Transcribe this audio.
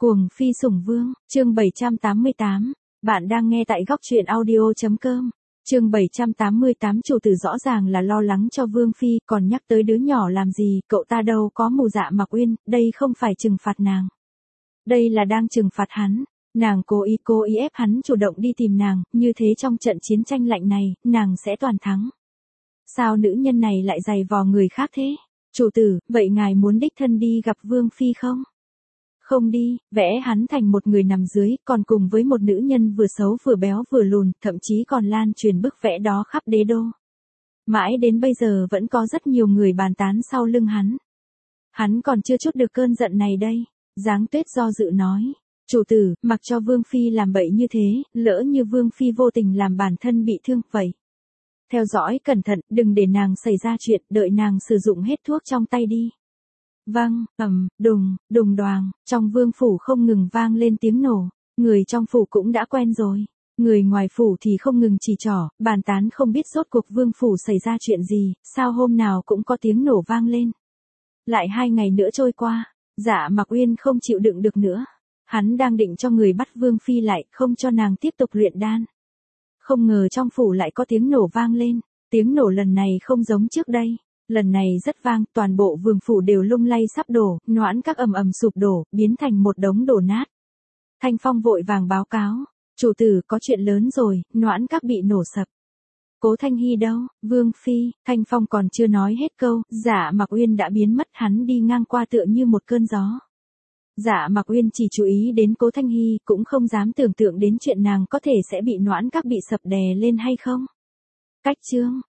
Cuồng phi sủng vương, chương 788. Bạn đang nghe tại góc truyện audio.com. Chương 788 chủ tử rõ ràng là lo lắng cho Vương Phi, còn nhắc tới đứa nhỏ làm gì, cậu ta đâu có mù dạ mặc uyên, đây không phải trừng phạt nàng. Đây là đang trừng phạt hắn. Nàng cố ý ép hắn chủ động đi tìm nàng, như thế trong trận chiến tranh lạnh này, nàng sẽ toàn thắng. Sao nữ nhân này lại giày vò người khác thế? Chủ tử, vậy ngài muốn đích thân đi gặp Vương Phi không? Không đi, vẽ hắn thành một người nằm dưới, còn cùng với một nữ nhân vừa xấu vừa béo vừa lùn, thậm chí còn lan truyền bức vẽ đó khắp đế đô. Mãi đến bây giờ vẫn có rất nhiều người bàn tán sau lưng hắn. Hắn còn chưa chút được cơn giận này đây. Giáng Tuyết do dự nói. Chủ tử, mặc cho Vương Phi làm bậy như thế, lỡ như Vương Phi vô tình làm bản thân bị thương, vậy. Theo dõi cẩn thận, đừng để nàng xảy ra chuyện, đợi nàng sử dụng hết thuốc trong tay đi. Vang, đùng đoàng, trong vương phủ không ngừng vang lên tiếng nổ, người trong phủ cũng đã quen rồi. Người ngoài phủ thì không ngừng chỉ trỏ, bàn tán không biết rốt cuộc vương phủ xảy ra chuyện gì, sao hôm nào cũng có tiếng nổ vang lên. Lại 2 ngày nữa trôi qua, Dạ Mặc Uyên không chịu đựng được nữa. Hắn đang định cho người bắt Vương Phi lại, không cho nàng tiếp tục luyện đan. Không ngờ trong phủ lại có tiếng nổ vang lên, tiếng nổ lần này không giống trước đây. Lần này rất vang, toàn bộ vương phủ đều lung lay sắp đổ, noãn các ầm ầm sụp đổ, biến thành một đống đổ nát. Thanh Phong vội vàng báo cáo, chủ tử có chuyện lớn rồi, noãn các bị nổ sập. Cố Thanh Hy đâu, Vương Phi, Thanh Phong còn chưa nói hết câu, Dạ Mặc Uyên đã biến mất, hắn đi ngang qua tựa như một cơn gió. Dạ Mặc Uyên chỉ chú ý đến Cố Thanh Hy, cũng không dám tưởng tượng đến chuyện nàng có thể sẽ bị noãn các bị sập đè lên hay không. Cách chương